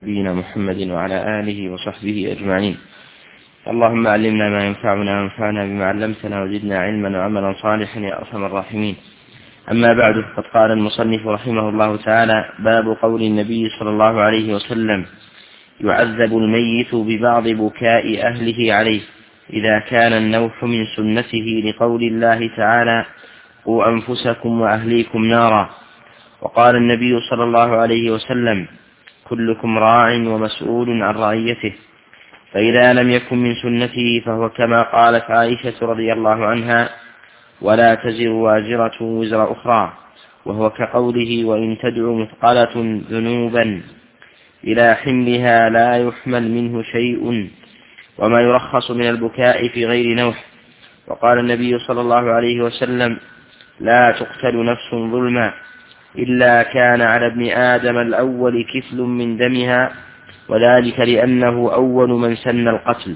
نبينا محمد وعلى آله وصحبه أجمعين. اللهم علمنا ما ينفعنا وانفعنا بما علمتنا وزدنا علما وعملا صالحا يا أرحم الراحمين. أما بعد، فقد قال المصنف رحمه الله تعالى: باب قول النبي صلى الله عليه وسلم: يعذب الميت ببعض بكاء أهله عليه إذا كان النوح من سنته، لقول الله تعالى: قوا أنفسكم وأهليكم نارا. وقال النبي صلى الله عليه وسلم: كلكم راع ومسؤول عن رعيته. فإذا لم يكن من سنته فهو كما قالت عائشة رضي الله عنها: ولا تزر وازرة وزر أخرى، وهو كقوله: وإن تدع مثقلة ذنوبا إلى حملها لا يحمل منه شيء، وما يرخص من البكاء في غير نوح. وقال النبي صلى الله عليه وسلم: لا تقتل نفس ظلما إلا كان على ابن آدم الأول كفل من دمها، وذلك لأنه أول من سن القتل.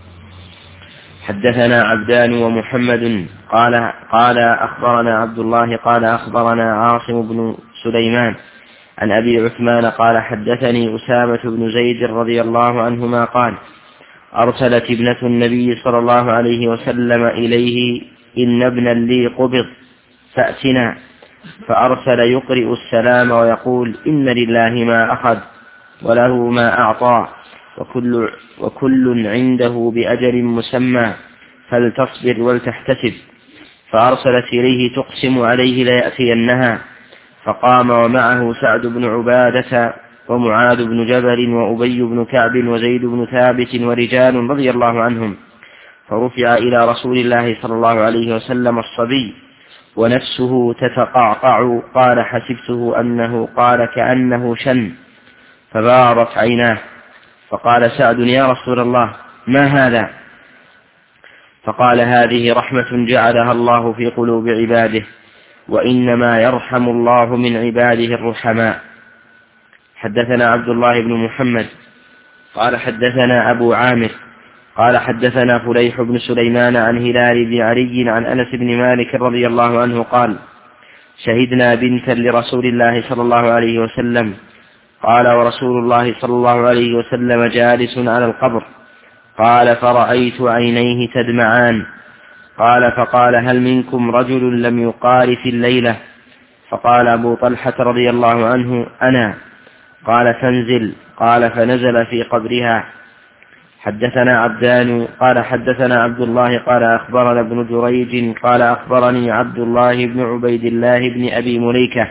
حدثنا عبدان ومحمد قال أخبرنا عبد الله قال أخبرنا عاصم بن سليمان عن أبي عثمان قال حدثني أسامة بن زيد رضي الله عنهما قال: أرسلت ابنة النبي صلى الله عليه وسلم إليه: إن ابنا لي قبض فأتنا. فأرسل يقرئ السلام ويقول: إن لله ما أخذ وله ما أعطى، وكل عنده بأجل مسمى، فلتصبر ولتحتسب. فأرسلت إليه تقسم عليه ليأتينها، فقام ومعه سعد بن عبادة ومعاذ بن جبل وأبي بن كعب وزيد بن ثابت ورجال رضي الله عنهم، فرفع إلى رسول الله صلى الله عليه وسلم الصبي ونفسه تتقعقع. قال: حسبته أنه قال كأنه شن، فبارت عيناه. فقال سعد: يا رسول الله، ما هذا؟ فقال: هذه رحمة جعلها الله في قلوب عباده، وإنما يرحم الله من عباده الرحماء. حدثنا عبد الله بن محمد قال حدثنا أبو عامر قال حدثنا فليح بن سليمان عن هلال بن علي عن أنس بن مالك رضي الله عنه قال: شهدنا بنتا لرسول الله صلى الله عليه وسلم. قال: ورسول الله صلى الله عليه وسلم جالس على القبر. قال: فرأيت عينيه تدمعان. قال: فقال: هل منكم رجل لم يقارف الليلة؟ فقال أبو طلحة رضي الله عنه: أنا. قال: فانزل. قال: فنزل في قبرها. حدثنا عبدان قال حدثنا عبد الله قال أخبرنا ابن جريج قال أخبرني عبد الله بن عبيد الله بن أبي مليكة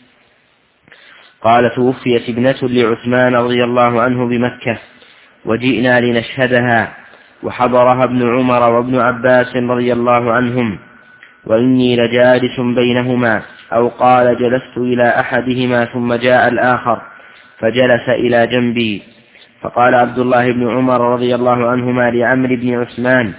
قال: توفيت ابنة لعثمان رضي الله عنه بمكة، وجئنا لنشهدها، وحضرها ابن عمر وابن عباس رضي الله عنهم، وإني لجالس بينهما، أو قال: جلست إلى أحدهما ثم جاء الآخر فجلس إلى جنبي. فقال عبد الله بن عمر رضي الله عنهما لعمرو بن عثمان: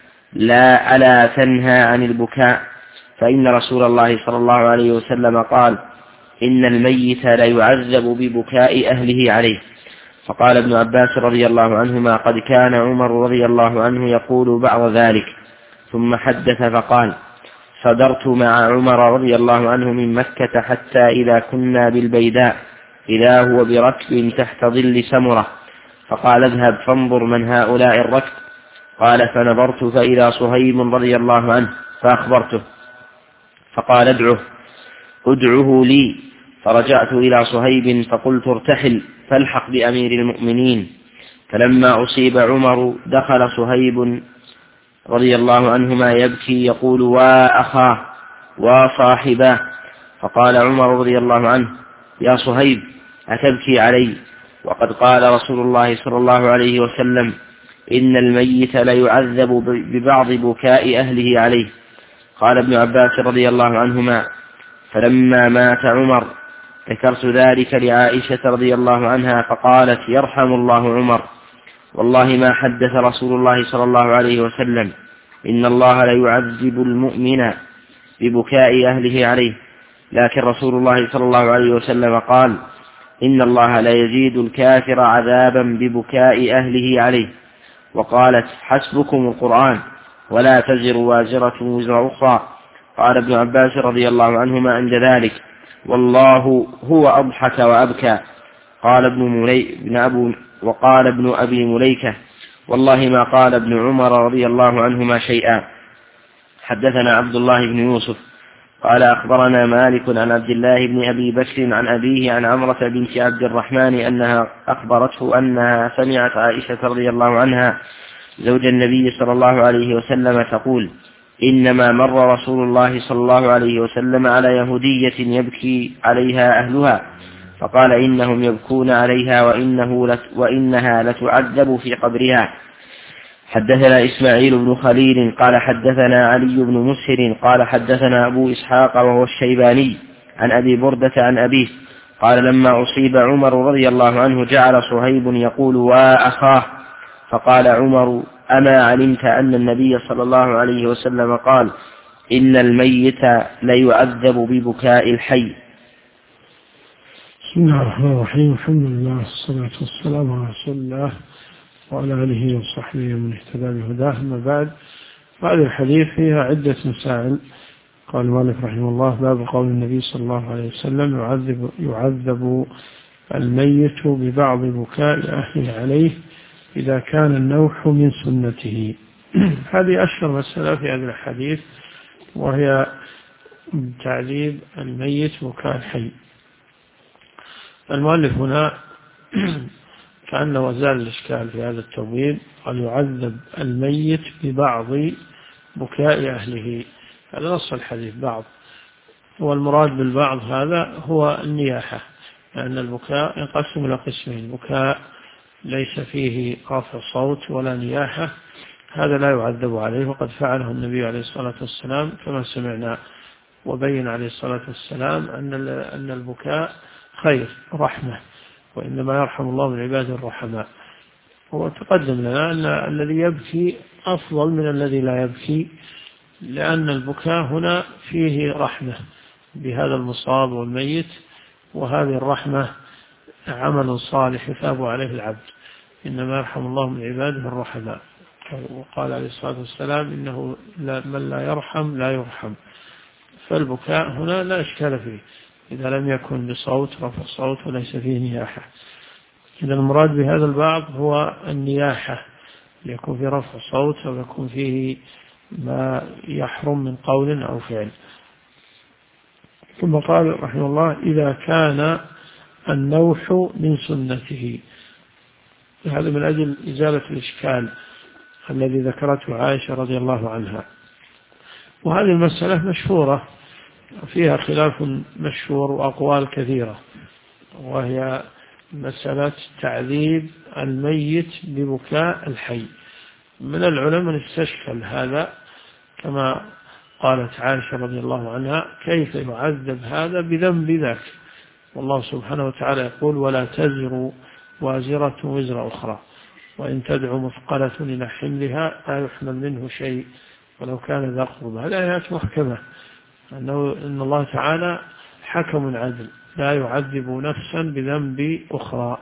ألا تنهى عن البكاء؟ فإن رسول الله صلى الله عليه وسلم قال: إن الميت ليعذب ببكاء أهله عليه. فقال ابن عباس رضي الله عنهما: قد كان عمر رضي الله عنه يقول بعض ذلك. ثم حدث فقال: صدرت مع عمر رضي الله عنه من مكة حتى إذا كنا بالبيداء إذا هو بركب تحت ظل سمرة، فقال: اذهب فانظر من هؤلاء الركب. قال: فنظرت فإذا صهيب رضي الله عنه، فأخبرته، فقال: ادعه لي. فرجعت إلى صهيب فقلت: ارتحل فالحق بأمير المؤمنين. فلما أصيب عمر دخل صهيب رضي الله عنهما يبكي يقول: وأخاه وصاحباه. فقال عمر رضي الله عنه: يا صهيب، أتبكي علي؟ وقد قال رسول الله صلى الله عليه وسلم: إن الميت ليعذب ببعض بكاء أهله عليه. قال ابن عباس رضي الله عنهما: فلما مات عمر ذكرت ذلك لعائشة رضي الله عنها، فقالت: يرحم الله عمر، والله ما حدث رسول الله صلى الله عليه وسلم إن الله ليعذب المؤمن ببكاء أهله عليه، لكن رسول الله صلى الله عليه وسلم قال: إن الله لا يزيد الكافر عذابا ببكاء أهله عليه. وقالت: حسبكم القرآن، ولا تزر وازرة وزر أخرى. قال ابن عباس رضي الله عنهما عند ذلك: والله هو أضحك وأبكى. وقال ابن أبي مليكة: والله ما قال ابن عمر رضي الله عنهما شيئا. حدثنا عبد الله بن يوسف قال أخبرنا مالك عن عبد الله بن أبي بكر عن أبيه عن عمرة بنت عبد الرحمن أنها أخبرته أنها سمعت عائشة رضي الله عنها زوج النبي صلى الله عليه وسلم تقول: إنما مر رسول الله صلى الله عليه وسلم على يهودية يبكي عليها أهلها فقال: إنهم يبكون عليها وإنها لتعذب في قبرها. حدثنا إسماعيل بن خليل قال حدثنا علي بن مسهر قال حدثنا أبو إسحاق وهو الشيباني عن أبي بردة عن أبيه قال: لما أصيب عمر رضي الله عنه جعل صهيب يقول: وأخاه. فقال عمر: أما علمت أن النبي صلى الله عليه وسلم قال: إن الميت ليعذب ببكاء الحي. بسم الله الرحمن الرحيم. الحمد لله والصلاة والسلام على رسول الله وعلى آله وصحبه ومن اهتدى بهداه. أما بعد الحديث فيها عدة مسائل. قال مالك رحمه الله: باب قول النبي صلى الله عليه وسلم: يعذب الميت ببعض بكاء أهله عليه إذا كان النوح من سنته. هذه أشهر مسألة في هذا الحديث، وهي تعذيب الميت بكاء الحي. المؤلف هنا كأنه زال الإشكال في هذا التوبيل، قال: يعذب الميت ببعض بكاء أهله. هذا نص الحديث بعض، والمراد بالبعض هذا هو النياحة، لأن البكاء ينقسم إلى قسمين: بكاء ليس فيه رفع صوت ولا نياحة، هذا لا يعذب عليه، وقد فعله النبي عليه الصلاة والسلام كما سمعنا، وبين عليه الصلاة والسلام أن البكاء خير رحمة، وإنما يرحم الله من عباده الرحماء. وتقدم لنا أن الذي يبكي أفضل من الذي لا يبكي، لأن البكاء هنا فيه رحمة بهذا المصاب والميت، وهذه الرحمة عمل صالح يثاب عليه العبد، إنما يرحم الله من عباده الرحماء. وقال عليه الصلاة والسلام: إنه من لا يرحم لا يرحم. فالبكاء هنا لا إشكال فيه إذا لم يكن بصوت رفع صوت وليس فيه نياحة. إذا المراد بهذا البعض هو النياحة، يكون فيه رفع صوت أو يكون فيه ما يحرم من قول أو فعل. ثم قال رحمه الله: إذا كان النوح من سنته. هذا من أجل إزالة الإشكال الذي ذكرته عائشة رضي الله عنها. وهذه المسألة مشهورة، فيها خلاف مشهور وأقوال كثيرة، وهي مسألة تعذيب الميت ببكاء الحي. من العلماء من استشكل هذا، كما قالت عائشة رضي الله عنها: كيف يعذب هذا بذنب ذاك؟ والله سبحانه وتعالى يقول: ولا تزر وازرة وزر أخرى وإن تدعو مثقلة إلى حملها لا يحمل منه شيء ولو كان ذا قربى. هذه آيات محكمة، إن الله تعالى حكم عدل لا يعذب نفسا بذنب أخرى.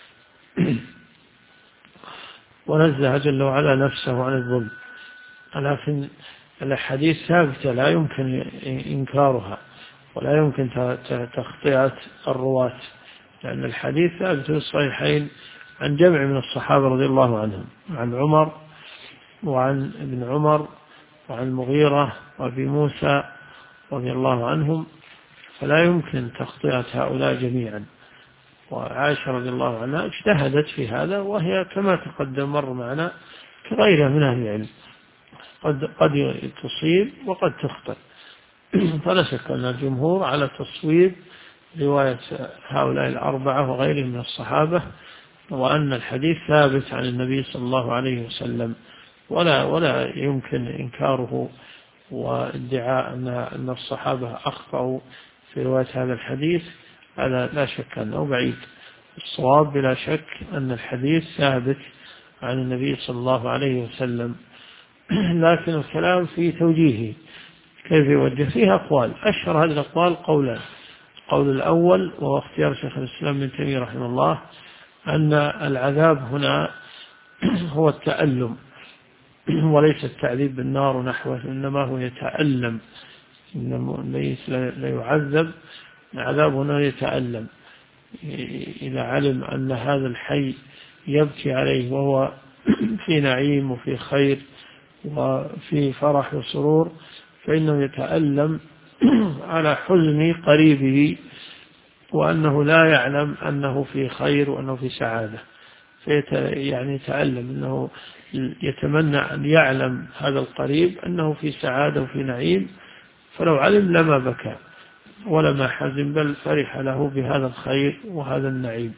ونزه جل وعلا نفسه عن الظلم. لكن الأحاديث ثابتة لا يمكن إنكارها ولا يمكن تخطئة الرواة، لأن الحديث ثابت في الصحيحين عن جمع من الصحابة رضي الله عنهم، عن عمر وعن ابن عمر وعن المغيرة وأبي موسى رضي الله عنهم، فلا يمكن تخطئة هؤلاء جميعا. وعائشة رضي الله عنها اجتهدت في هذا، وهي كما تقدم مر معنا كغيرها من أهل العلم، قد تصيب وقد تخطئ. فلا شك أن الجمهور على تصويب رواية هؤلاء الأربعة وغيرهم من الصحابة، وأن الحديث ثابت عن النبي صلى الله عليه وسلم، ولا يمكن إنكاره وادعاء أن الصحابة أخطأوا في رواية هذا الحديث. هذا لا شك أنه بعيد. الصواب بلا شك أن الحديث ثابت عن النبي صلى الله عليه وسلم، لكن الكلام في توجيهه كيف يوجه. فيها أقوال، أشهر هذه الأقوال قولان. القول الأول وهو اختيار شيخ الإسلام ابن تيمية رحمه الله، أن العذاب هنا هو التألم وليس التعذيب بالنار ونحوه، إنما هو يتألم، إن الميت لا يعذب، العذاب هنا يتألم. إذا علم أن هذا الحي يبكي عليه وهو في نعيم وفي خير وفي فرح وسرور، فإنه يتألم على حزن قريبه، وأنه لا يعلم أنه في خير وأنه في سعادة، يعني يتألم أنه يتمنى أن يعلم هذا القريب أنه في سعادة وفي نعيم، فلو علم لما بكى ولما حزن، بل فرح له بهذا الخير وهذا النعيم.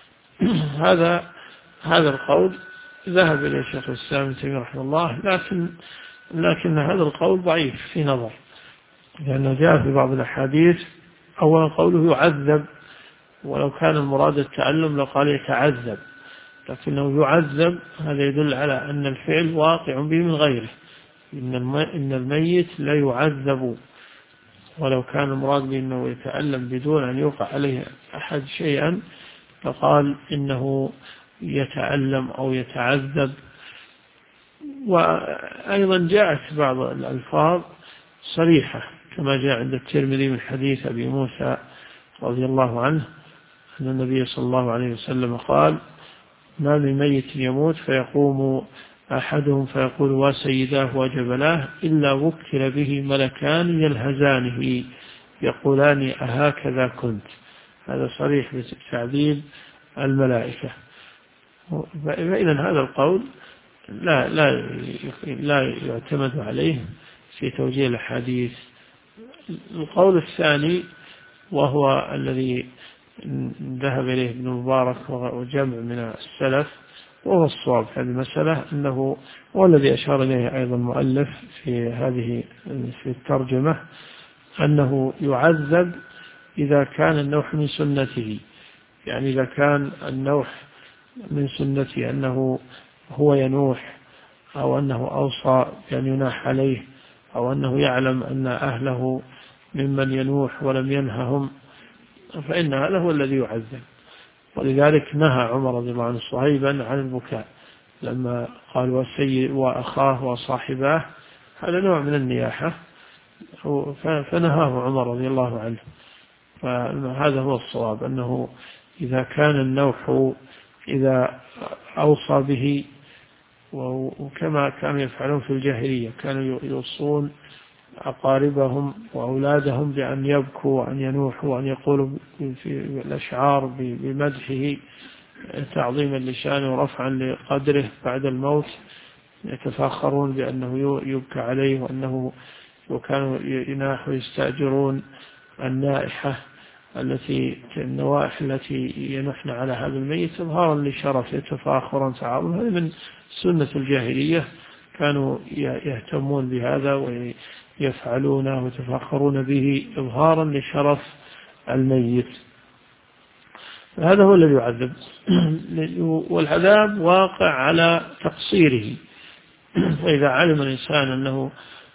هذا القول ذهب إلى شيخ الإسلام ابن تيمية رحمه الله، لكن هذا القول ضعيف في نظر، لأنه جاء في بعض الأحاديث أولا قوله يعذب، ولو كان المراد التعلم لقال يتعذب، لكنه يعذب، هذا يدل على أن الفعل واقع به من غيره، إن الميت لا يعذب، ولو كان المراد بأنه يتألم بدون أن يوقع عليه أحد شيئا فقال إنه يتألم أو يتعذب. وأيضا جاءت بعض الألفاظ صريحة كما جاء عند الترمذي من حديث أبي موسى رضي الله عنه أن النبي صلى الله عليه وسلم قال: ما من ميت يموت فيقوم أحدهم فيقول: وسيداه وجبلاه، إلا وكل به ملكان يلهزانه يقولان أهكذا كنت. هذا صريح بتعذيب الملائكة. فإذا هذا القول لا يعتمد عليه في توجيه الحديث. القول الثاني وهو الذي ذهب إليه ابن مبارك وجمع من السلف، وهو الصواب في هذه المسألة، أنه والذي أشار إليه أيضا المؤلف في الترجمة، أنه يعذب إذا كان النوح من سنته، يعني إذا كان النوح من سنته أنه هو ينوح، أو أنه أوصى بأن يناح عليه، أو أنه يعلم أن أهله ممن ينوح ولم ينههم، فإن هذا هو الذي يعذب. ولذلك نهى عمر رضي الله عنه صهيبا عن البكاء لما قال: والسيد وأخاه وصاحباه، هذا نوع من النياحة، فنهاه عمر رضي الله عنه. فهذا هو الصواب، أنه إذا كان النوح إذا أوصى به، وكما كانوا يفعلون في الجاهلية، كانوا يوصون أقاربهم وأولادهم بأن يبكوا وأن ينوحوا وأن يقولوا في الأشعار بمدحه تعظيما لشانه ورفعا لقدره بعد الموت، يتفاخرون بأنه يبكى عليه، وأنه وكانوا يناح ويستأجرون النائحة النوائح التي ينحن على هذا الميت إظهارا لشرفه تفاخرا تعاظما. هذا من سنة الجاهلية، كانوا يهتمون بهذا ويفعلونه ويتفاخرون به إظهارا لشرف الميت. هذا هو الذي يعذب، والعذاب واقع على تقصيره. فإذا علم الإنسان أنه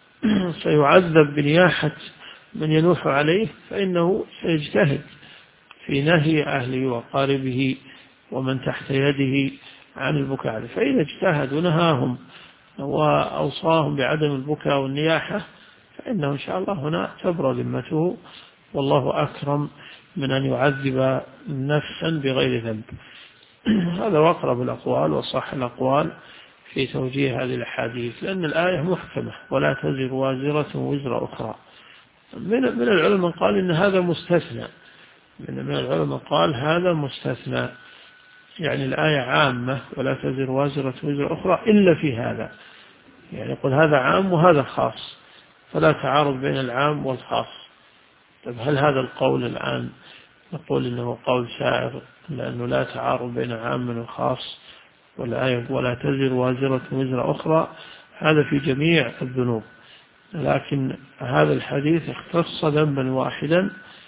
سيعذب بنياحة من ينوح عليه، فإنه سيجتهد في نهي أهله وقاربه ومن تحت يده عن البكاء عليه. فإذا اجتهد ونهاهم وأوصاهم بعدم البكاء والنياحة، فإنه إن شاء الله هنا تبرأ ذمته، والله أكرم من أن يعذب نفسا بغير ذنب. هذا أقرب الأقوال وصح الأقوال في توجيه هذه الأحاديث، لأن الآية محكمة: ولا تزر وازرة وزر أخرى. من العلماء قال إن هذا مستثنى، من العلماء قال هذا مستثنى، يعني الآية عامة: ولا تزر وازرة وزر أخرى إلا في هذا، يعني يقول هذا عام وهذا خاص، فلا تعارض بين العام والخاص. طيب هل هذا القول الآن نقول إنه قول سائر لأنه لا تعارض بين عام وخاص، والآية ولا تزر وازرة وزر أخرى هذا في جميع الذنوب، لكن هذا الحديث اختص ذنبا واحدا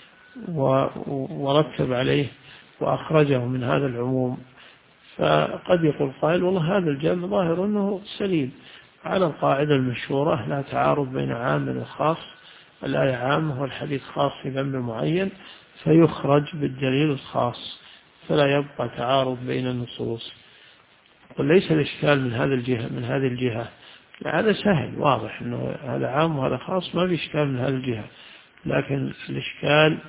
ورتب عليه وأخرجه من هذا العموم. فقد يقول قائل: والله هذا الجمع ظاهر أنه سليم على القاعدة المشهورة: لا تعارض بين عام وخاص، الآية عامة والحديث خاص في ذنب معين، فيخرج بالدليل الخاص، فلا يبقى تعارض بين النصوص. وليس الإشكال من هذه الجهة، هذا سهل واضح أنه هذا عام وهذا خاص، ما في إشكال من هذه الجهة، لكن الإشكال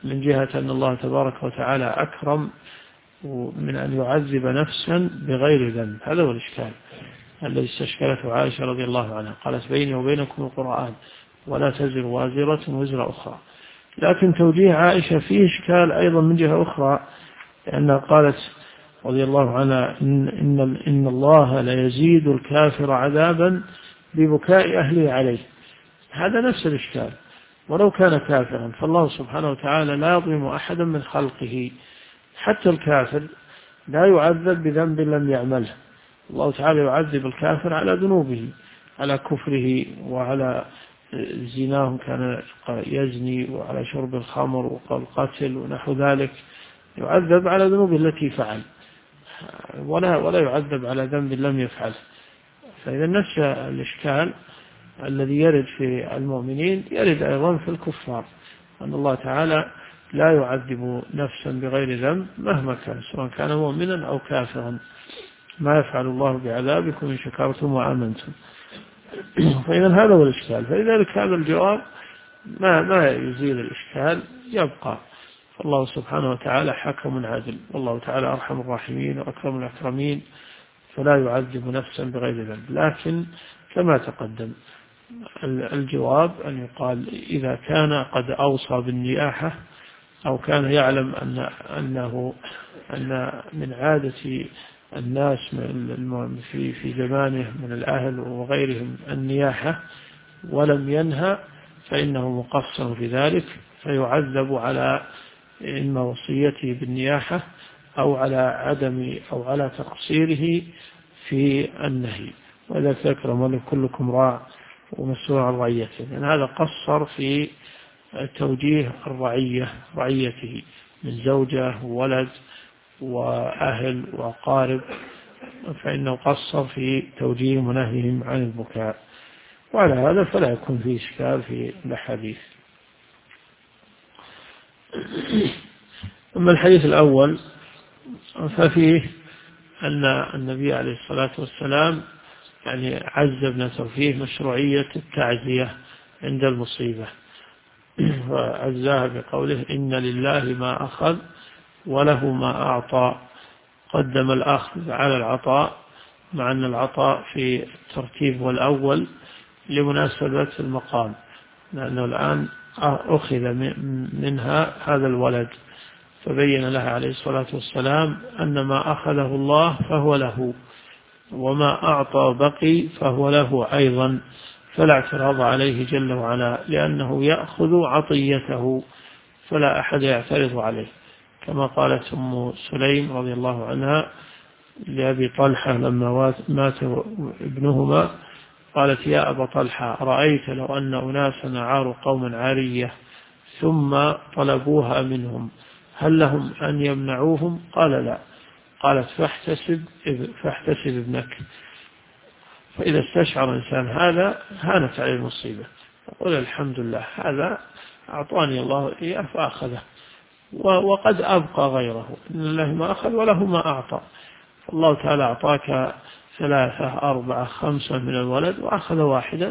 من جهة أن الله تبارك وتعالى أكرم من أن يعذب نفسا بغير ذنب. هذا هو الإشكال الذي استشكلته عائشة رضي الله عنها، قالت بيني وبينكم القرآن ولا تزر وازرة وزر أخرى. لكن توجيه عائشة فيه إشكال أيضا من جهة أخرى، لأنها قالت رضي الله عنها إن الله لا يزيد الكافر عذابا ببكاء أهله عليه. هذا نفس الإشكال، ولو كان كافرا فالله سبحانه وتعالى لا يظلم أحدا من خلقه، حتى الكافر لا يعذب بذنب لم يعمله. الله تعالى يعذب الكافر على ذنوبه، على كفره وعلى زناه كان يزني، وعلى شرب الخمر والقتل ونحو ذلك، يعذب على ذنوبه التي فعل، ولا يعذب على ذنب لم يفعله. فإذا نفس الإشكال الذي يرد في المؤمنين يرد أيضا في الكفار، أن الله تعالى لا يعذب نفسا بغير ذنب مهما كان، سواء كان مؤمنا أو كافرا. ما يفعل الله بعذابكم إن شكرتم وآمنتم. فإذا هذا هو الإشكال. فلذلك هذا الجواب ما يزيل الإشكال، يبقى. فالله سبحانه وتعالى حكم عادل، والله تعالى أرحم الراحمين وأكرم الأكرمين، فلا يعذب نفسا بغير ذنب. لكن كما تقدم الجواب أن يقال إذا كان قد أوصى بالنياحة، أو كان يعلم أن من عادة الناس في زمانه من الأهل وغيرهم النياحة ولم ينهى، فإنه مقصر في ذلك، فيعذب على إما وصيته بالنياحة أو على تقصيره في النهي. وإذا ذكر كلكم راع ومسؤول عن رعيته، لأن هذا قصر في توجيه رعيته من زوجة وولد وأهل وأقارب، فإنه قصر في توجيه ونهيهم عن البكاء. وعلى هذا فلا يكون فيه إشكال في الحديث. أما الحديث الأول ففيه أن النبي عليه الصلاة والسلام عز ابنته، فيه مشروعية التعزية عند المصيبة، وعزاها بقوله إن لله ما أخذ وله ما أعطى. قدم الأخذ على العطاء، مع أن العطاء في الترتيب والأول لمناسبة المقام، لأنه الآن أخذ منها هذا الولد، فبين لها عليه الصلاة والسلام أن ما أخذه الله فهو له، وما أعطى بقي فهو له أيضا، فلا اعتراض عليه جل وعلا، لأنه يأخذ عطيته فلا أحد يعترض عليه. كما قالت أم سليم رضي الله عنها لأبي طلحة لما مات ابنهما، قالت يا أبا طلحة رأيت لو أن أناسا عاروا قوما عارية ثم طلبوها منهم هل لهم أن يمنعوهم؟ قال لا. قالت فاحتسب ابنك. فإذا استشعر الإنسان هذا هانت عليه المصيبة، يقول الحمد لله هذا أعطاني الله إياه فأخذه، وقد أبقى غيره، إن الله ما أخذ وله ما أعطى. فالله تعالى أعطاك 3 4 5 من الولد وأخذ واحدا،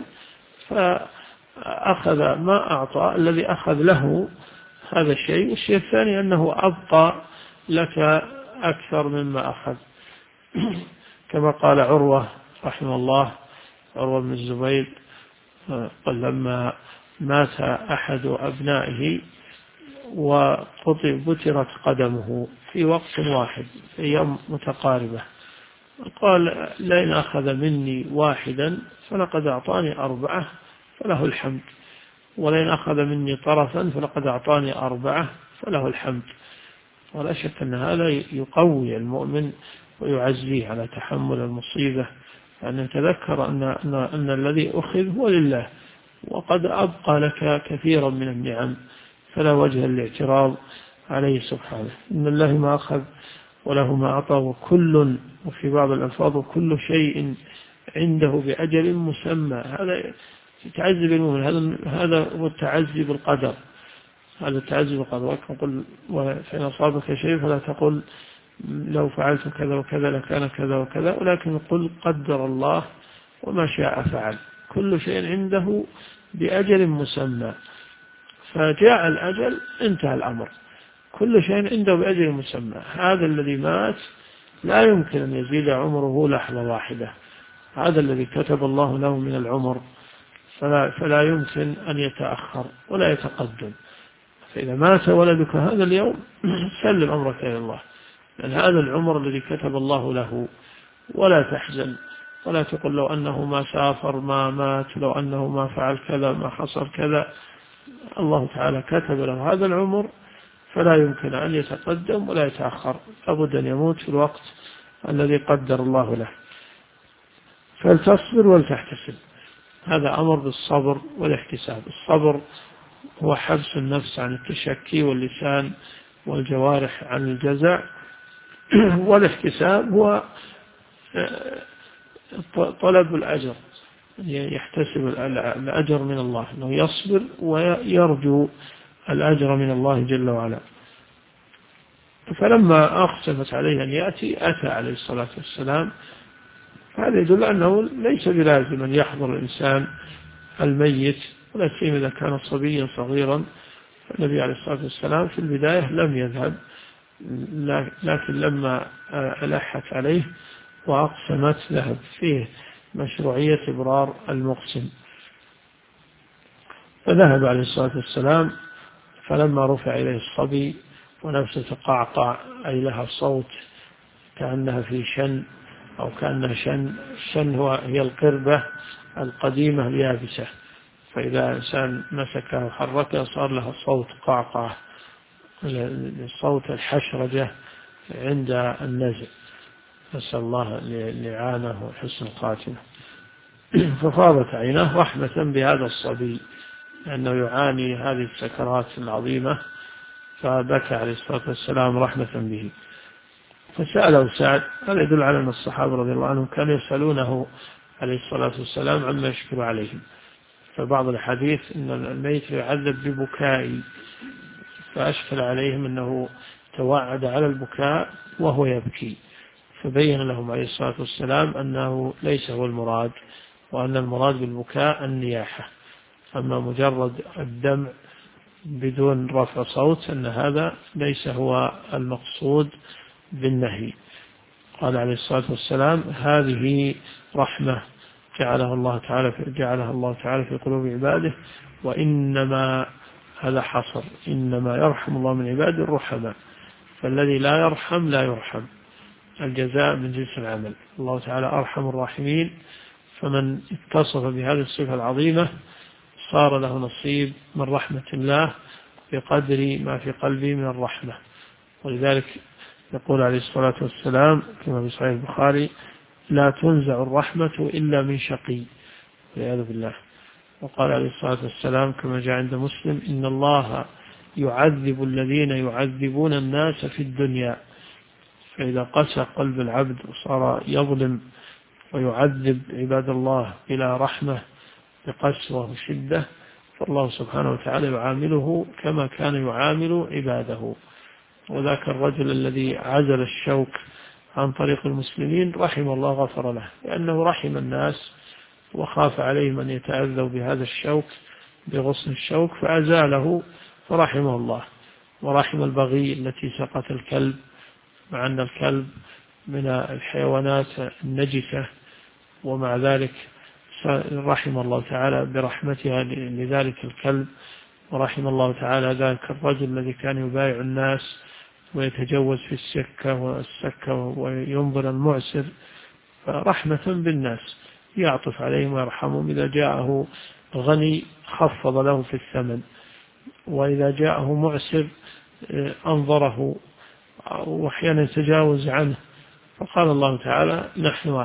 فأخذ ما أعطى الذي أخذ له هذا الشيء. والشيء الثاني أنه أبقى لك أكثر مما أخذ. كما قال عروة رحمه الله، عروة بن الزبير، قال لما مات أحد أبنائه وبترت قدمه في وقت واحد في أيام متقاربة، قال لئن أخذ مني واحدا فلقد أعطاني 4 فله الحمد، ولئن أخذ مني طرفا فلقد أعطاني 4 فله الحمد. ولا شك أن هذا يقوي المؤمن ويعزيه على تحمل المصيبة، أن يتذكر أن الذي أخذ هو لله، وقد أبقى لك كثيرا من النعم، فلا وجه للاعتراض عليه سبحانه. إن الله ما أخذ وله ما أعطى، وفي بعض الألفاظ كل شيء عنده بأجل مسمى. هذا تعذب المؤمن، هذا هو التعذب بالقدر، هذا التعذب بالقدر. وقل فإن أصابك شيء فلا تقل لو فعلت كذا وكذا لكان كذا وكذا، ولكن قل قدر الله وما شاء فعل. كل شيء عنده بأجل مسمى، فجاء الأجل انتهى الأمر، كل شيء عنده بأجل مسمى. هذا الذي مات لا يمكن أن يزيد عمره لحظة واحدة، هذا الذي كتب الله له من العمر فلا يمكن أن يتأخر ولا يتقدم. فإذا مات ولدك هذا اليوم سلم أمرك إلى الله، لأن هذا العمر الذي كتب الله له. ولا تحزن ولا تقل لو أنه ما سافر ما مات، لو أنه ما فعل كذا ما حصل كذا. الله تعالى كتب له هذا العمر فلا يمكن أن يتقدم ولا يتأخر، لابد أن يموت في الوقت الذي قدر الله له. فلتصبر ولتحتسب، هذا أمر بالصبر والاحتساب. الصبر هو حبس النفس عن التشكي واللسان والجوارح عن الجزع، والاحتساب هو طلب الأجر، يحتسب الأجر من الله، أنه يصبر ويرجو الأجر من الله جل وعلا. فلما أقسمت عليه أن يأتي أتى عليه الصلاة والسلام. هذا يدل أنه ليس بلازم أن يحضر الإنسان الميت، ولا سيما إذا كان صبيا صغيرا. النبي عليه الصلاة والسلام في البداية لم يذهب، لكن لما ألحت عليه وأقسمت ذهب. فيه مشروعية إبرار المقسم. فذهب عليه الصلاة والسلام، فلما رفع إليه الصبي ونفسه تقعقع، أي لها صوت كأنها في شن أو كأنها شن. الشن هي القربة القديمة اليابسة، فإذا إنسان مسكه وحركه صار لها صوت قعقع، صوت الحشرجة عند النزع. نسأل الله الإعانة وحسن الخاتمة. ففاضت عيناه رحمة بهذا الصبي لأنه يعاني هذه السكرات العظيمة، فبكى عليه الصلاة والسلام رحمة به. فسأله سعد. هذا يدل على أن الصحابة رضي الله عنهم كانوا يسألونه عليه الصلاة والسلام عما يشكر عليهم. فبعض الحديث أن الميت يعذب ببكائي، فأشكل عليهم أنه توعد على البكاء وهو يبكي، فبين لهم عليه الصلاة والسلام أنه ليس هو المراد، وأن المراد بالبكاء النياحة. أما مجرد الدمع بدون رفع صوت أن هذا ليس هو المقصود بالنهي. قال عليه الصلاة والسلام: هذه رحمة جعلها الله تعالى في قلوب عباده، وإنما هذا حصر، إنما يرحم الله من عباده الرحماء، فالذي لا يرحم لا يرحم. الجزاء من جنس العمل. الله تعالى أرحم الراحمين، فمن اتصف بهذه الصفة العظيمة صار له نصيب من رحمة الله بقدر ما في قلبه من الرحمة. ولذلك يقول عليه الصلاة والسلام كما في صحيح البخاري: لا تنزع الرحمة إلا من شقي، والعياذ بالله. وقال عليه الصلاة والسلام كما جاء عند مسلم: إن الله يعذب الذين يعذبون الناس في الدنيا. فإذا قسى قلب العبد وصار يظلم ويعذب عباد الله بلا رحمة بقسوة وشدة، فالله سبحانه وتعالى يعامله كما كان يعامل عباده. وذاك الرجل الذي عزل الشوك عن طريق المسلمين رحم الله غفر له، لأنه رحم الناس وخاف عليهم أن يتأذوا بهذا الشوك بغصن الشوك فأزاله فرحمه الله. ورحم البغي التي سقط الكلب، مع أن الكلب من الحيوانات النجسة، ومع ذلك رحم الله تعالى برحمتها لذلك الكلب. ورحم الله تعالى ذلك الرجل الذي كان يبايع الناس ويتجوز في السكة وينظر المعسر، فرحمة بالناس يعطف عليهم ويرحمهم. إذا جاءه غني خفض له في الثمن، وإذا جاءه معسر أنظره وأحيانا يتجاوز عنه. فقال الله تعالى: نحن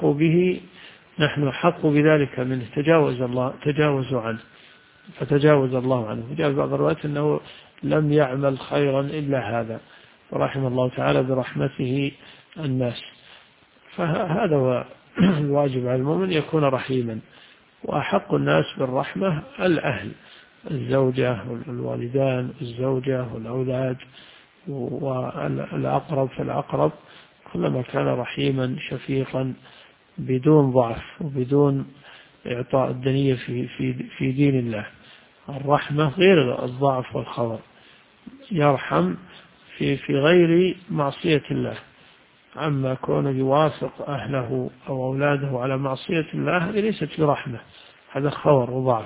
أحق بذلك منه، تجاوزوا عنه، فتجاوز الله عنه. وجاء بعض الروايات أنه لم يعمل خيرا إلا هذا، فرحم الله تعالى برحمته الناس. فهذا هو الواجب على المؤمن، يكون رحيما. وأحق الناس بالرحمة الأهل، الزوجة والوالدان، الزوجة والأولاد والأقرب فالأقرب، كلما كان رحيما شفيقا بدون ضعف وبدون إعطاء الدنية في دين الله. الرحمة غير الضعف والخور، يرحم في غير معصية الله. أما كونه يوافق أهله أو أولاده على معصية الله هذه ليست برحمة، هذا خور وضعف.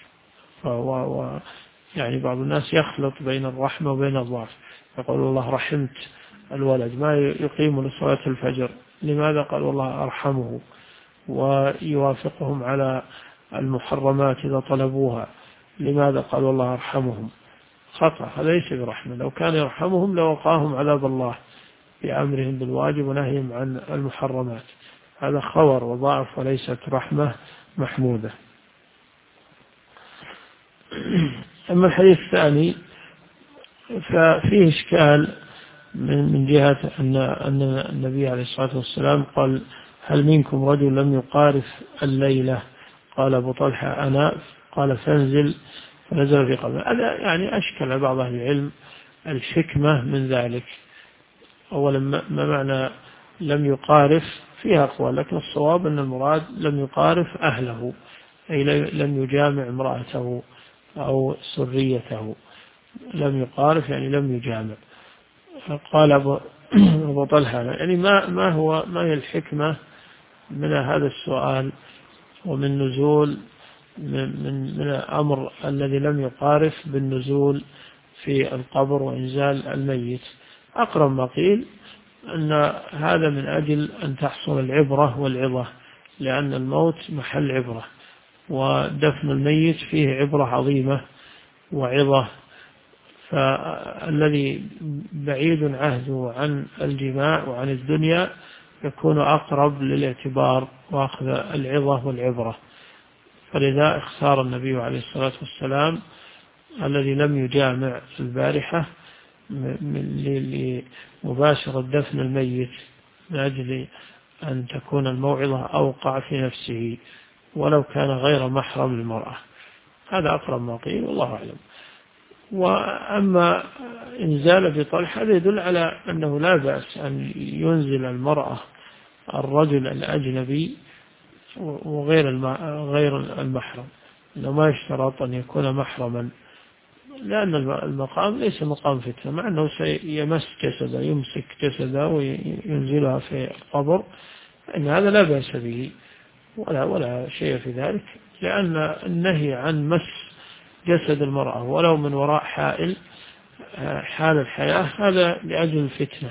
يعني بعض الناس يخلط بين الرحمة وبين الضعف، يقول والله رحمت الولد ما يقيم لصلاة الفجر، لماذا؟ قال والله أرحمه، ويوافقهم على المحرمات إذا طلبوها، لماذا؟ قال والله أرحمهم. خطأ، هذا ليس برحمة. لو كان يرحمهم لوقاهم عذاب الله بأمرهم بالواجب ونهيهم عن المحرمات. هذا خور وضعف وليست رحمة محمودة. أما الحديث الثاني ففيه إشكال من جهة أن النبي عليه الصلاة والسلام قال هل منكم رجل لم يقارف الليلة؟ قال أبو طلحة أنا، قال فانزل، فنزل في قبله. هذا يعني أشكل بعض أهل العلم الحكمة من ذلك. أولا ما معنى لم يقارف؟ فيها أقوال، لكن الصواب أن المراد لم يقارف أهله، أي لم يجامع امرأته أو سريته. لم يقارف يعني لم يجامع. قال أبو طلحة يعني ما هي الحكمة من هذا السؤال ومن نزول من الأمر الذي لم يقارف بالنزول في القبر وإنزال الميت؟ أقرب ما قيل أن هذا من أجل أن تحصل العبرة والعظة، لأن الموت محل عبرة، ودفن الميت فيه عبرة عظيمة وعظة. فالذي بعيد عهده عن الجماع وعن الدنيا يكون أقرب للاعتبار وأخذ العظة والعبرة. فلذا اختار النبي عليه الصلاة والسلام الذي لم يجامع البارحة لمباشرة دفن الميت من أجل أن تكون الموعظة أوقع في نفسه ولو كان غير محرم للمرأة. هذا أقرب ما قيل والله أعلم. وأما إنزال في طلحة هذا يدل على أنه لا بأس أن ينزل المرأة الرجل الأجنبي وغير المحرم، إنه ما يشترط أن يكون محرما، لأن المقام ليس مقام فتنة، مع أنه سيمس جسده يمسك جسده وينزلها في القبر، إن هذا لا بأس به ولا شيء في ذلك، لأن النهي عن مس جسد المرأة ولو من وراء حائل حال الحياة هذا لأجل الفتنة،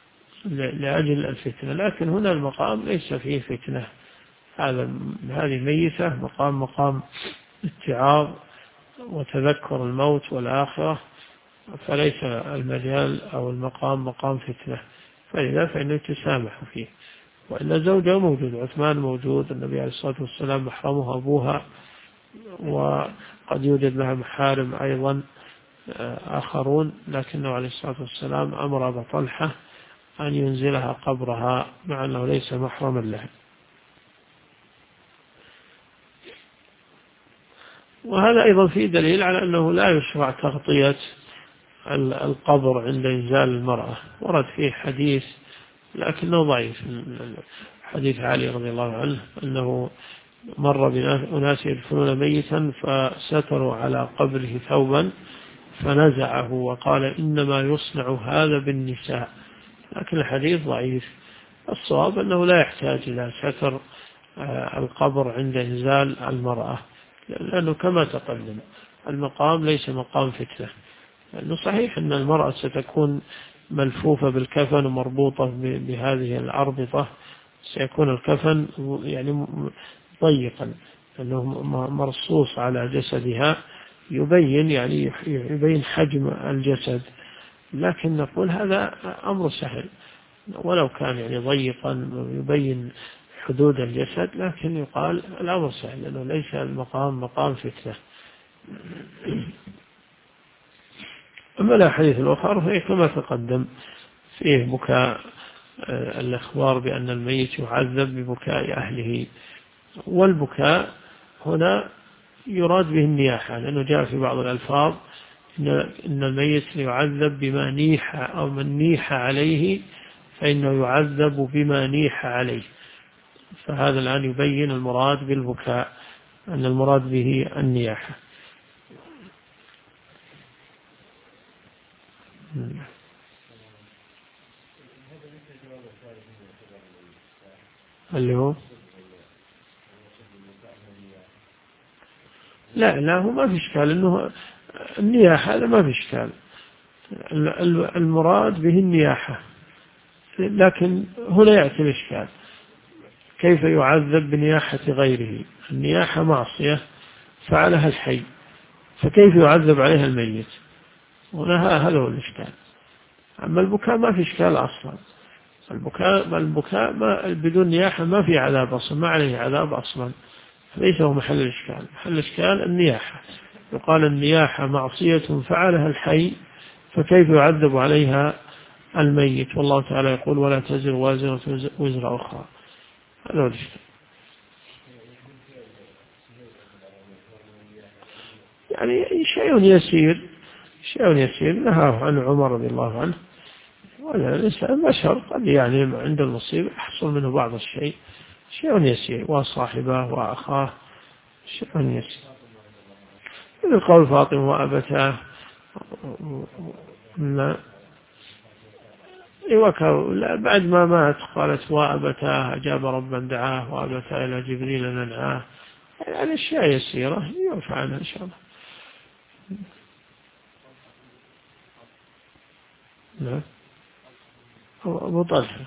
لكن هنا المقام ليس فيه فتنة. هذه ميتة مقام اتعاظ وتذكر الموت والآخرة، فليس المجال أو المقام مقام فتنة، فإذا فإنه يتسامح فيه. وإن زوجه موجود، عثمان موجود، النبي عليه الصلاة والسلام محرمه أبوها، وقد يوجد لها محارم أيضا آخرون، لكنه عليه الصلاة والسلام أمر أبا طلحة أن ينزلها قبرها مع أنه ليس محرما لها. وهذا أيضا فيه دليل على أنه لا يشرع تغطية القبر عند إنزال المرأة. ورد فيه حديث لكنه ضعيف، حديث علي رضي الله عنه أنه مر بأناس يدفنون ميتا فستروا على قبره ثوبا فنزعه وقال إنما يصنع هذا بالنساء، لكن الحديث ضعيف. الصواب أنه لا يحتاج إلى ستر القبر عند إنزال المرأة، لأنه كما تقدم المقام ليس مقام فتنة. لأنه صحيح أن المرأة ستكون ملفوفة بالكفن ومربوطة بهذه الأربطة، سيكون الكفن يعني ضيقا أنه مرصوص على جسدها يبين حجم الجسد، لكن نقول هذا أمر سهل ولو كان ضيقا يبين حدود الجسد، لكن يقال الأمر سهل لأنه ليس المقام مقام فتنة. أما الأحاديث الأخرى فهي كما تقدم، فيه بكاء الإخبار بأن الميت يعذب ببكاء أهله، والبكاء هنا يراد به النياحة، لأنه جاء في بعض الألفاظ إن الميت يعذب بما نيح أو من نيح عليه فإنه يعذب بما نيح عليه. فهذا الآن يبين المراد بالبكاء أن المراد به النياحة. اللي هو لا هو ما في إشكال إنه النياحة، هذا ما في إشكال. المراد به النياحة، لكن هنا يأتي الإشكال كيف يعذب بنياحة غيره. النياحة معصية فعلها الحي، فكيف يعذب عليها الميت؟ هنا هذا هو الإشكال. أما البكاء ما في إشكال أصلا. البكاء ما بدون نياحة ما في عذاب أصلا، ما عليه عذاب أصلا، ليس هو محل الإشكال. محل الإشكال النياحة. يقال النياحة معصية فعلها الحي، فكيف يعذب عليها الميت؟ والله تعالى يقول ولا تزر وازرة وزر أخرى. هذا هو الإشكال. يعني شيء يسير نهاه عن عمر رضي الله عنه. ولا الإنسان بشر، قد يعني عند المصيبة يحصل منه بعض الشيء، شيء يسير، وصاحبه وأخاه شيء يسير. مثل قول فاطمة وأبتاه بعد ما مات قالت وأبتاه أجاب ربا دعاه وأبتاه إلى جبريل ننعاه. يعني أشياء يسيرة يعفى عنها إن شاء الله. نعم. أبو طلحة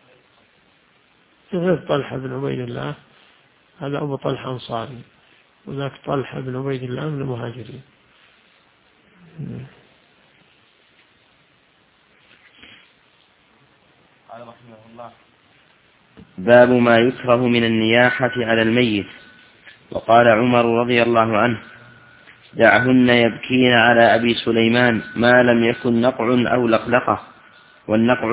غير طلحة بن عبيد الله، هذا أبو طلحة أنصاري، وذاك طلحة بن عبيد الله من المهاجرين. قال رحمه الله: باب ما يكره من النياحة على الميت. وقال عمر رضي الله عنه: دعهن يبكين على أبي سليمان ما لم يكن نقع أو لقلقة. والنقع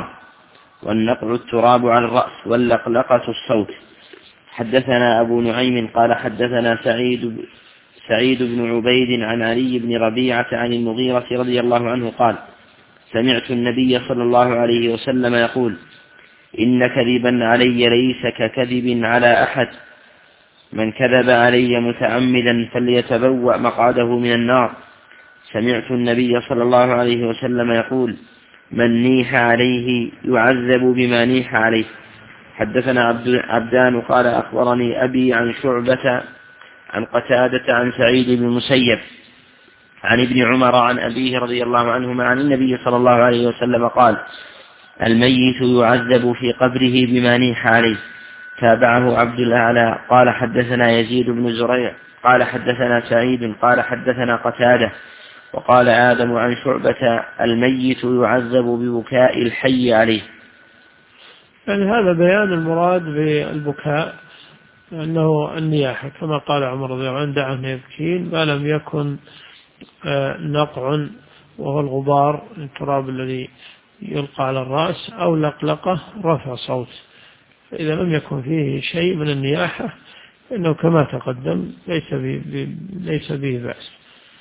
التراب على الرأس، واللقلقة الصوت. حدثنا أبو نعيم قال حدثنا سعيد بن عبيد عن علي بن ربيعة عن المغيرة رضي الله عنه قال: سمعت النبي صلى الله عليه وسلم يقول: إن كذبا علي ليس ككذب على أحد، من كذب علي متعمدا فليتبوأ مقعده من النار. سمعت النبي صلى الله عليه وسلم يقول: من نيح عليه يعذب بما نيح عليه. حدثنا عبدان قال أخبرني أبي عن شعبة عن قتادة عن سعيد بن المسيب عن ابن عمر عن أبيه رضي الله عنهما عن النبي صلى الله عليه وسلم قال: الميت يعذب في قبره بما نيح عليه. تابعه عبد الأعلى قال حدثنا يزيد بن زريع قال حدثنا سعيد قال حدثنا قتادة وقال آدم عن شعبة: الميت يعذب ببكاء الحي عليه. يعني هذا بيان المراد بالبكاء أنه النياحة، كما قال عمر رضي الله عنه: دعهم يبكين ما لم يكن نقع، وهو الغبار التراب الذي يلقى على الرأس، أو لقلقة رفع صوت. فإذا لم يكن فيه شيء من النياحة فإنه كما تقدم ليس به بأس.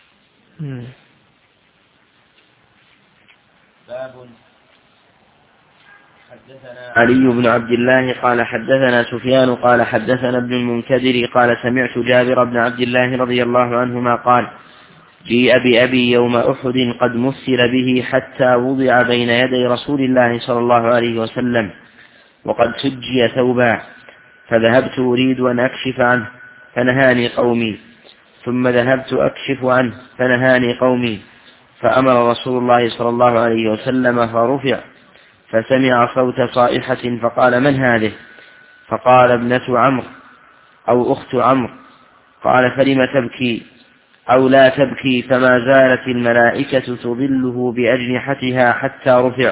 باب حدثنا علي بن عبد الله قال حدثنا سفيان قال حدثنا ابن المنكدر قال سمعت جابر بن عبد الله رضي الله عنهما قال: جيء بأبي يوم أحد قد مثل به حتى وضع بين يدي رسول الله صلى الله عليه وسلم وقد سجي ثوبا، فذهبت أريد أن أكشف عنه فنهاني قومي، ثم ذهبت أكشف عنه فنهاني قومي، فأمر رسول الله صلى الله عليه وسلم فرفع، فسمع صوت صائحة فقال: من هذه؟ فقال: ابنة عمرو أو أخت عمرو. قال: فلم تبكي أو لا تبكي؟ فما زالت الملائكة تظله بأجنحتها حتى رفع.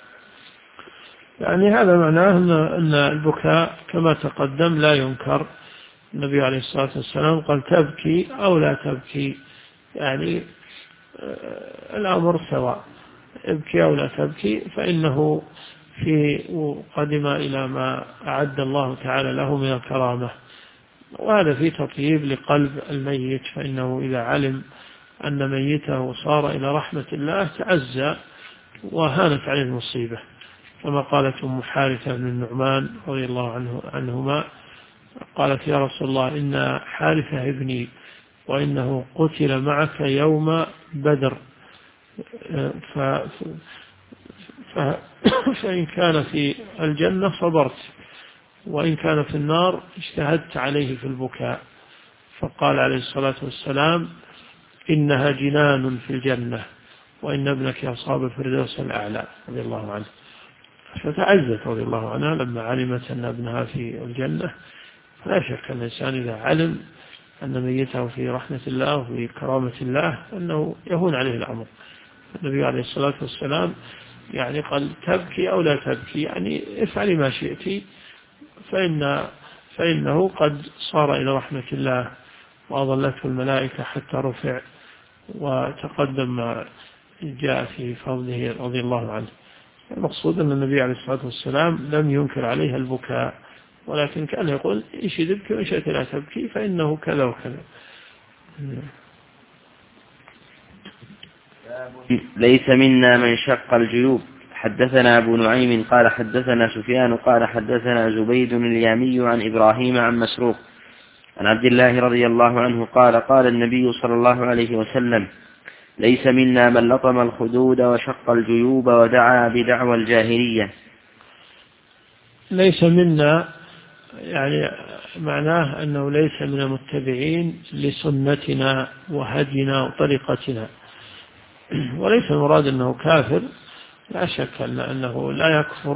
يعني هذا معناه أن البكاء كما تقدم لا ينكر. النبي عليه الصلاة والسلام قال: تبكي أو لا تبكي، يعني الأمر سواء، ابكي أو لا تبكي، فإنه قدم إلى ما أعد الله تعالى له من الكرامة، وهذا في تطيب لقلب الميت، فإنه إذا علم أن ميته صار إلى رحمة الله تعزى وهانت عليه المصيبة، كما قالت أم حارثة بن النعمان رضي الله عنهما، قالت: يا رسول الله إن حارثة ابني وإنه قتل معك يوم بدر، ف... ف... فإن كان في الجنة صبرت، وإن كان في النار اجتهدت عليه في البكاء. فقال عليه الصلاة والسلام: إنها جنان في الجنة، وإن ابنك أصاب الفردوس الأعلى، رضي الله عنه. فتعزت رضي الله عنها لما علمت أن ابنها في الجنة. لا شك أن الإنسان إذا علم أن ميته في رحمة الله وفي كرامة الله أنه يهون عليه الأمر. النبي عليه الصلاة والسلام يعني قال: تبكي أو لا تبكي، يعني افعلي ما شئتي، فإنه قد صار إلى رحمة الله وأظلته الملائكة حتى رفع، وتقدم ما جاء في فضله رضي الله عنه. المقصود أن النبي عليه الصلاة والسلام لم ينكر عليها البكاء، ولكن كان يقول: إن شئت تبكي وإن شئت لا تبكي، فإنه كذا وكذا. ليس منا من شق الجيوب. حدثنا أبو نعيم قال حدثنا سفيان قال حدثنا زبيد اليامي عن إبراهيم عن مسروق عن عبد الله رضي الله عنه قال: قال النبي صلى الله عليه وسلم: ليس منا من لطم الخدود وشق الجيوب ودعا بدعوى الجاهلية. ليس منا يعني معناه أنه ليس من المتبعين لسنتنا وهدينا وطريقتنا، وليس المراد أنه كافر، لا شك أنه لا يكفر